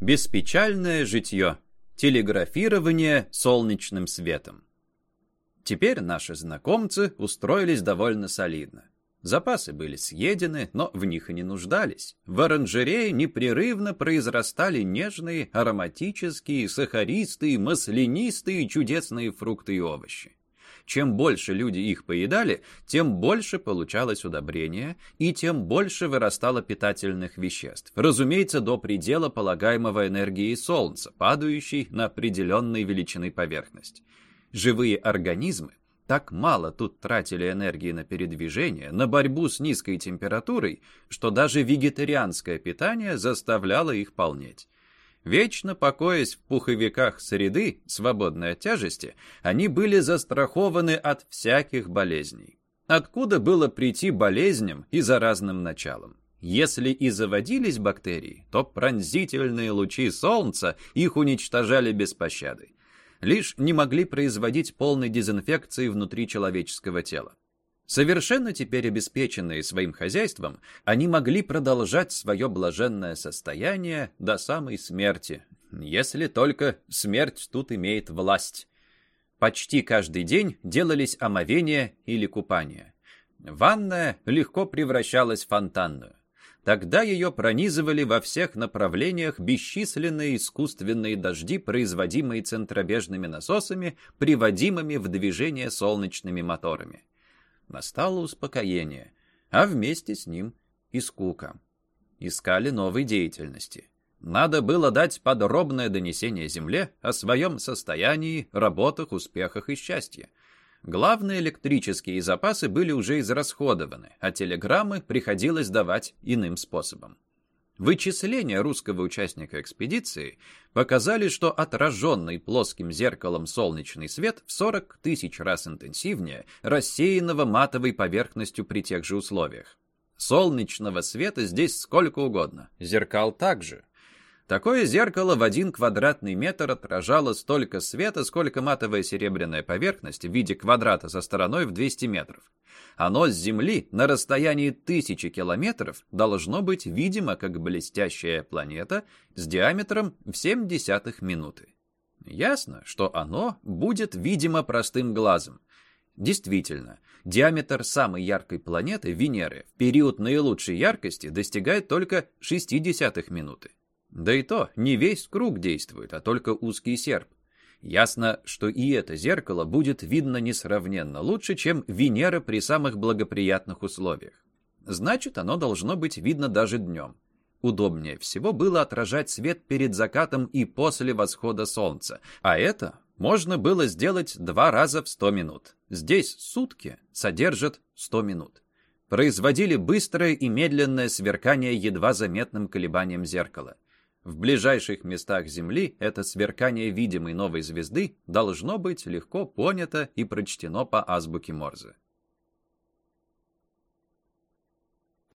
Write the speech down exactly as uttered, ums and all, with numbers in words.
Беспечальное житье. Телеграфирование солнечным светом. Теперь наши знакомцы устроились довольно солидно. Запасы были съедены, но в них и не нуждались. В оранжерее непрерывно произрастали нежные, ароматические, сахаристые, маслянистые, чудесные фрукты и овощи. Чем больше люди их поедали, тем больше получалось удобрения, и тем больше вырастало питательных веществ. Разумеется, до предела полагаемого энергии Солнца, падающей на определенной величины поверхность. Живые организмы так мало тут тратили энергии на передвижение, на борьбу с низкой температурой, что даже вегетарианское питание заставляло их полнеть. Вечно покоясь в пуховиках среды, свободной от тяжести, они были застрахованы от всяких болезней. Откуда было прийти болезням и заразным началам? Если и заводились бактерии, то пронзительные лучи солнца их уничтожали без пощады. Лишь не могли производить полной дезинфекции внутри человеческого тела. Совершенно теперь обеспеченные своим хозяйством, они могли продолжать свое блаженное состояние до самой смерти, если только смерть тут имеет власть. Почти каждый день делались омовения или купания. Ванная легко превращалась в фонтанную. Тогда ее пронизывали во всех направлениях бесчисленные искусственные дожди, производимые центробежными насосами, приводимыми в движение солнечными моторами. Настало успокоение, а вместе с ним и скука. Искали новой деятельности. Надо было дать подробное донесение Земле о своем состоянии, работах, успехах и счастье. Главные электрические запасы были уже израсходованы, а телеграммы приходилось давать иным способом. Вычисления русского участника экспедиции показали, что отраженный плоским зеркалом солнечный свет в сорок тысяч раз интенсивнее рассеянного матовой поверхностью при тех же условиях. Солнечного света здесь сколько угодно, зеркал также. Такое зеркало в один квадратный метр отражало столько света, сколько матовая серебряная поверхность в виде квадрата со стороной в двести метров. Оно с Земли на расстоянии тысячи километров должно быть видимо как блестящая планета с диаметром в семь десятых минуты. Ясно, что оно будет видимо простым глазом. Действительно, диаметр самой яркой планеты, Венеры, в период наилучшей яркости достигает только шесть десятых минуты. Да и то, не весь круг действует, а только узкий серп. Ясно, что и это зеркало будет видно несравненно лучше, чем Венера при самых благоприятных условиях. Значит, оно должно быть видно даже днем. Удобнее всего было отражать свет перед закатом и после восхода солнца, а это можно было сделать два раза в сто минут. Здесь сутки содержат сто минут. Производили быстрое и медленное сверкание едва заметным колебанием зеркала. В ближайших местах Земли это сверкание видимой новой звезды должно быть легко понято и прочтено по азбуке Морзе.